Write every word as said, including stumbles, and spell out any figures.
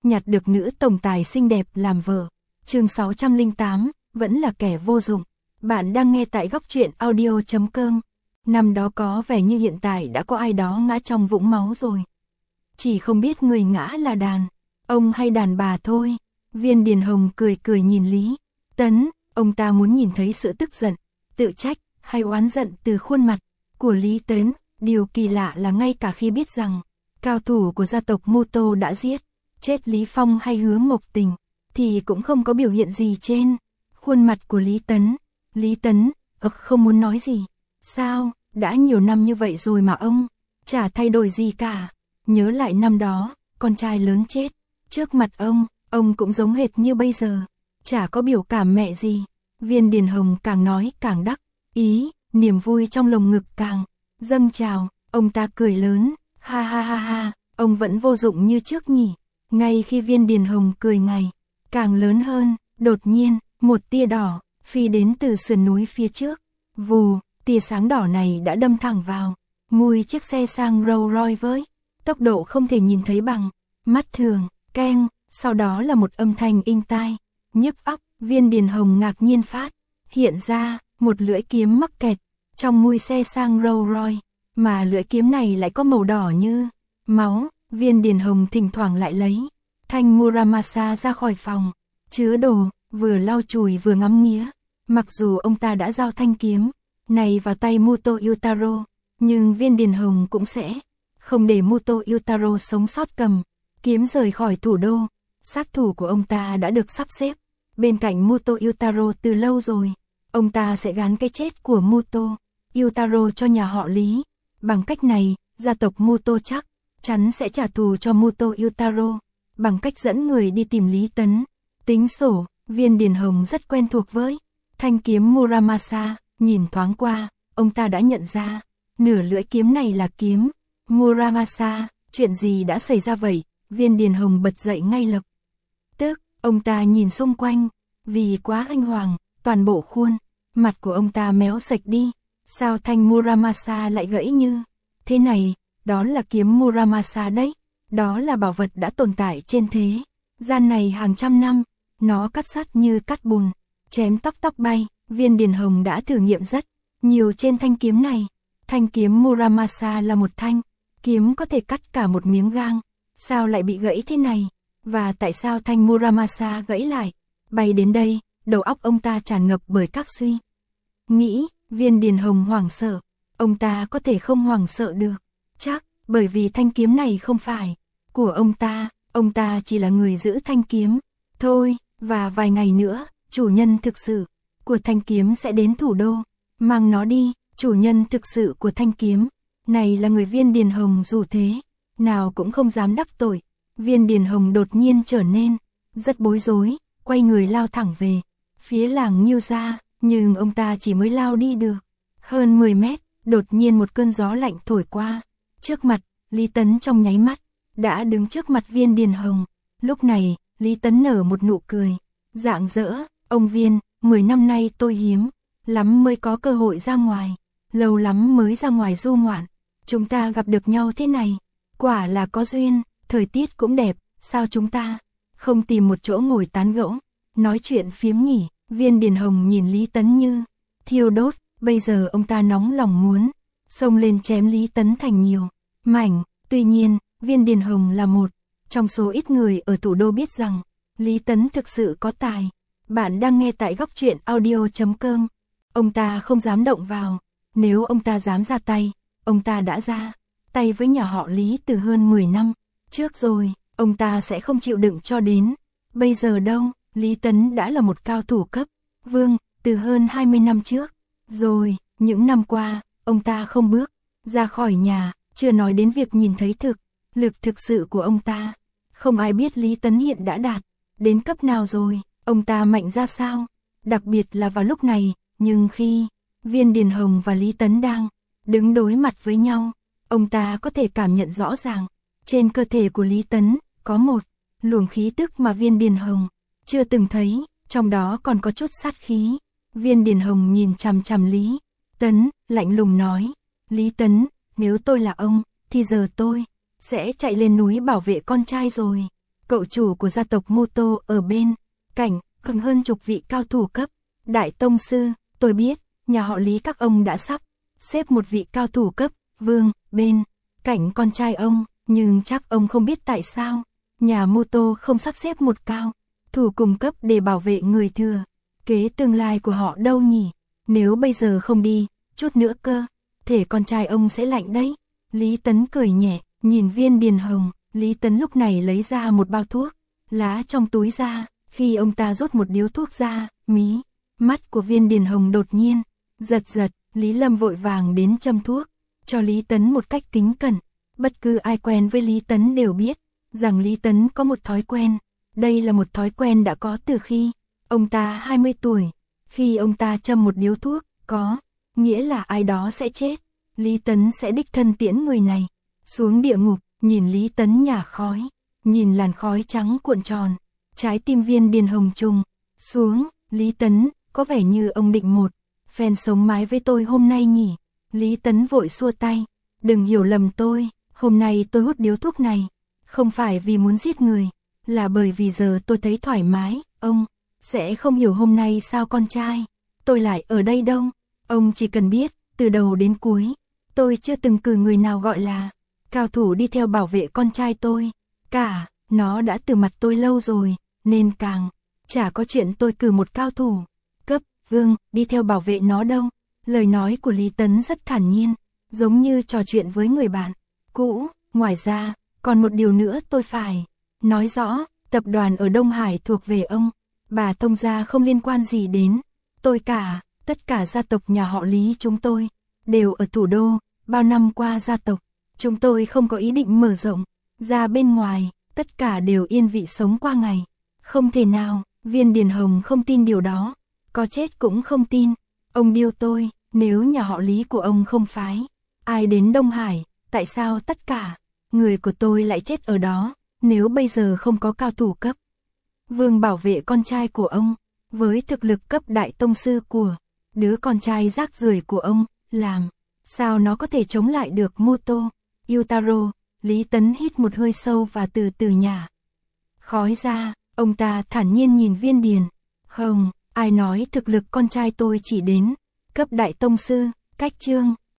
nhặt được nữ tổng tài xinh đẹp làm vợ. Chương sáu trăm lẻ tám, vẫn là kẻ vô dụng. Bạn đang nghe tại góc truyện audio chấm com. Năm đó có vẻ như hiện tại đã có ai đó ngã trong vũng máu rồi. Chỉ không biết người ngã là đàn ông hay đàn bà thôi. Viên Điền Hồng cười cười nhìn Lý Tấn, ông ta muốn nhìn thấy sự tức giận, tự trách hay oán giận từ khuôn mặt của Lý Tấn. Điều kỳ lạ là ngay cả khi biết rằng cao thủ của gia tộc Mô Tô đã giết chết Lý Phong hay Hứa Mộc Tình, thì cũng không có biểu hiện gì trên khuôn mặt của Lý Tấn. Lý Tấn, ực không muốn nói gì. Sao, đã nhiều năm như vậy rồi mà ông chả thay đổi gì cả. Nhớ lại năm đó, con trai lớn chết trước mặt ông, ông cũng giống hệt như bây giờ, chả có biểu cảm mẹ gì. Viên Điền Hồng càng nói càng đắc ý, niềm vui trong lồng ngực càng dâng trào. Ông ta cười lớn, ha ha ha ha, ông vẫn vô dụng như trước nhỉ. Ngay khi Viên Điền Hồng cười ngày càng lớn hơn, đột nhiên, một tia đỏ phi đến từ sườn núi phía trước. Vù, tia sáng đỏ này đã đâm thẳng vào mui chiếc xe sang Rolls Royce với tốc độ không thể nhìn thấy bằng mắt thường. Keng, sau đó là một âm thanh inh tai, nhức óc. Viên Điền Hồng ngạc nhiên phát hiện ra một lưỡi kiếm mắc kẹt trong mui xe sang Rolls Royce, mà lưỡi kiếm này lại có màu đỏ như máu. Viên Điền Hồng thỉnh thoảng lại lấy thanh Muramasa ra khỏi phòng chứa đồ, vừa lau chùi vừa ngắm nghía. Mặc dù ông ta đã giao thanh kiếm này vào tay Muto Yutaro, nhưng Viên Điền Hồng cũng sẽ không để Muto Yutaro sống sót cầm kiếm rời khỏi thủ đô. Sát thủ của ông ta đã được sắp xếp bên cạnh Muto Yutaro từ lâu rồi. Ông ta sẽ gán cái chết của Muto Yutaro cho nhà họ Lý. Bằng cách này, gia tộc Muto chắc chắn sẽ trả thù cho Muto Yutaro bằng cách dẫn người đi tìm Lý Tấn tính sổ. Viên Điền Hồng rất quen thuộc với thanh kiếm Muramasa, nhìn thoáng qua, ông ta đã nhận ra nửa lưỡi kiếm này là kiếm Muramasa. Chuyện gì đã xảy ra vậy? Viên Điền Hồng bật dậy ngay lập tức. Ông ta nhìn xung quanh, vì quá anh hoàng, toàn bộ khuôn mặt của ông ta méo sạch đi. Sao thanh Muramasa lại gãy như thế này? Đó là kiếm Muramasa đấy. Đó là bảo vật đã tồn tại trên thế gian này hàng trăm năm. Nó cắt sắt như cắt bùn, chém tóc tóc bay. Viên Điền Hồng đã thử nghiệm rất nhiều trên thanh kiếm này. Thanh kiếm Muramasa là một thanh kiếm có thể cắt cả một miếng gang. Sao lại bị gãy thế này? Và tại sao thanh Muramasa gãy lại? Bay đến đây, đầu óc ông ta tràn ngập bởi các suy nghĩ. Viên Điền Hồng hoảng sợ. Ông ta có thể không hoảng sợ được chắc, bởi vì thanh kiếm này không phải của ông ta. Ông ta chỉ là người giữ thanh kiếm thôi. Và vài ngày nữa, chủ nhân thực sự của thanh kiếm sẽ đến thủ đô, mang nó đi. Chủ nhân thực sự của thanh kiếm này là người Viên Điền Hồng dù thế nào cũng không dám đắc tội. Viên Điền Hồng đột nhiên trở nên rất bối rối, quay người lao thẳng về phía làng Nhiêu gia. Nhưng ông ta chỉ mới lao đi được hơn mười mét, đột nhiên một cơn gió lạnh thổi qua trước mặt. Lý Tấn trong nháy mắt đã đứng trước mặt Viên Điền Hồng. Lúc này, Lý Tấn nở một nụ cười rạng rỡ. Ông Viên, mười năm nay tôi hiếm lắm mới có cơ hội ra ngoài, lâu lắm mới ra ngoài du ngoạn. Chúng ta gặp được nhau thế này, quả là có duyên. Thời tiết cũng đẹp, sao chúng ta không tìm một chỗ ngồi tán gẫu, nói chuyện phiếm nhỉ? Viên Điền Hồng nhìn Lý Tấn như thiêu đốt. Bây giờ ông ta nóng lòng muốn xông lên chém Lý Tấn thành nhiều mảnh. Tuy nhiên, Viên Điền Hồng là một trong số ít người ở thủ đô biết rằng Lý Tấn thực sự có tài. Bạn đang nghe tại góc truyện audio chấm com. Ông ta không dám động vào. Nếu ông ta dám ra tay, ông ta đã ra tay với nhà họ Lý từ hơn mười năm trước rồi. Ông ta sẽ không chịu đựng cho đến bây giờ đâu. Lý Tấn đã là một cao thủ cấp vương từ hơn hai mươi năm trước rồi. Những năm qua, ông ta không bước ra khỏi nhà, chưa nói đến việc nhìn thấy thực lực thực sự của ông ta. Không ai biết Lý Tấn hiện đã đạt đến cấp nào rồi, ông ta mạnh ra sao. Đặc biệt là vào lúc này, nhưng khi Viên Điền Hồng và Lý Tấn đang đứng đối mặt với nhau, ông ta có thể cảm nhận rõ ràng trên cơ thể của Lý Tấn có một luồng khí tức mà Viên Điền Hồng chưa từng thấy, trong đó còn có chút sát khí. Viên Điền Hồng nhìn chằm chằm Lý Tấn, lạnh lùng nói, Lý Tấn, nếu tôi là ông, thì giờ tôi sẽ chạy lên núi bảo vệ con trai rồi. cậu chủ của gia tộc Muto ở bên cạnh, còn hơn chục vị cao thủ cấp đại tông sư. Tôi biết, nhà họ Lý các ông đã sắp xếp một vị cao thủ cấp vương bên cạnh con trai ông, nhưng chắc ông không biết tại sao nhà Muto không sắp xếp một cao thủ cùng cấp để bảo vệ người thừa kế tương lai của họ đâu nhỉ? Nếu bây giờ không đi, chút nữa cơ thể con trai ông sẽ lạnh đấy. Lý Tấn cười nhẹ, nhìn Viên Điền Hồng. Lý Tấn lúc này lấy ra một bao thuốc lá trong túi ra. Khi ông ta rút một điếu thuốc ra, mí mắt của Viên Điền Hồng đột nhiên giật giật. Lý Lâm vội vàng đến châm thuốc cho Lý Tấn một cách kính cẩn. Bất cứ ai quen với Lý Tấn đều biết rằng Lý Tấn có một thói quen. Đây là một thói quen đã có từ khi ông ta hai mươi tuổi. Khi ông ta châm một điếu thuốc, có nghĩa là ai đó sẽ chết. Lý Tấn sẽ đích thân tiễn người này xuống địa ngục. Nhìn Lý Tấn nhả khói, nhìn làn khói trắng cuộn tròn, trái tim Viên Điền Hồng trùng xuống. Lý Tấn, có vẻ như ông định một phen sống mái với tôi hôm nay nhỉ? Lý Tấn vội xua tay, đừng hiểu lầm tôi, hôm nay tôi hút điếu thuốc này không phải vì muốn giết người, là bởi vì giờ tôi thấy thoải mái. Ông sẽ không hiểu hôm nay sao con trai tôi lại ở đây đâu. Ông chỉ cần biết, từ đầu đến cuối, tôi chưa từng cử người nào gọi là cao thủ đi theo bảo vệ con trai tôi cả. Nó đã từ mặt tôi lâu rồi, nên càng chả có chuyện tôi cử một cao thủ cấp vương đi theo bảo vệ nó đâu. Lời nói của Lý Tấn rất thản nhiên, giống như trò chuyện với người bạn cũ. Ngoài ra, còn một điều nữa tôi phải nói rõ, tập đoàn ở Đông Hải thuộc về ông bà Thông gia, không liên quan gì đến tôi cả. Tất cả gia tộc nhà họ Lý chúng tôi đều ở thủ đô. Bao năm qua gia tộc chúng tôi không có ý định mở rộng ra bên ngoài, tất cả đều yên vị sống qua ngày. Không thể nào. Viên Điền Hồng không tin điều đó, có chết cũng không tin. Ông điêu tôi, nếu nhà họ Lý của ông không phái ai đến Đông Hải, tại sao tất cả người của tôi lại chết ở đó? Nếu bây giờ không có cao thủ cấp vương bảo vệ con trai của ông, với thực lực cấp đại tông sư của đứa con trai rác rưởi của ông, làm sao nó có thể chống lại được Muto Yutaro? Lý Tấn hít một hơi sâu và từ từ nhả khói ra. Ông ta thản nhiên nhìn Viên Điền Hồng, ai nói thực lực con trai tôi chỉ đến cấp đại tông sư? Cách chương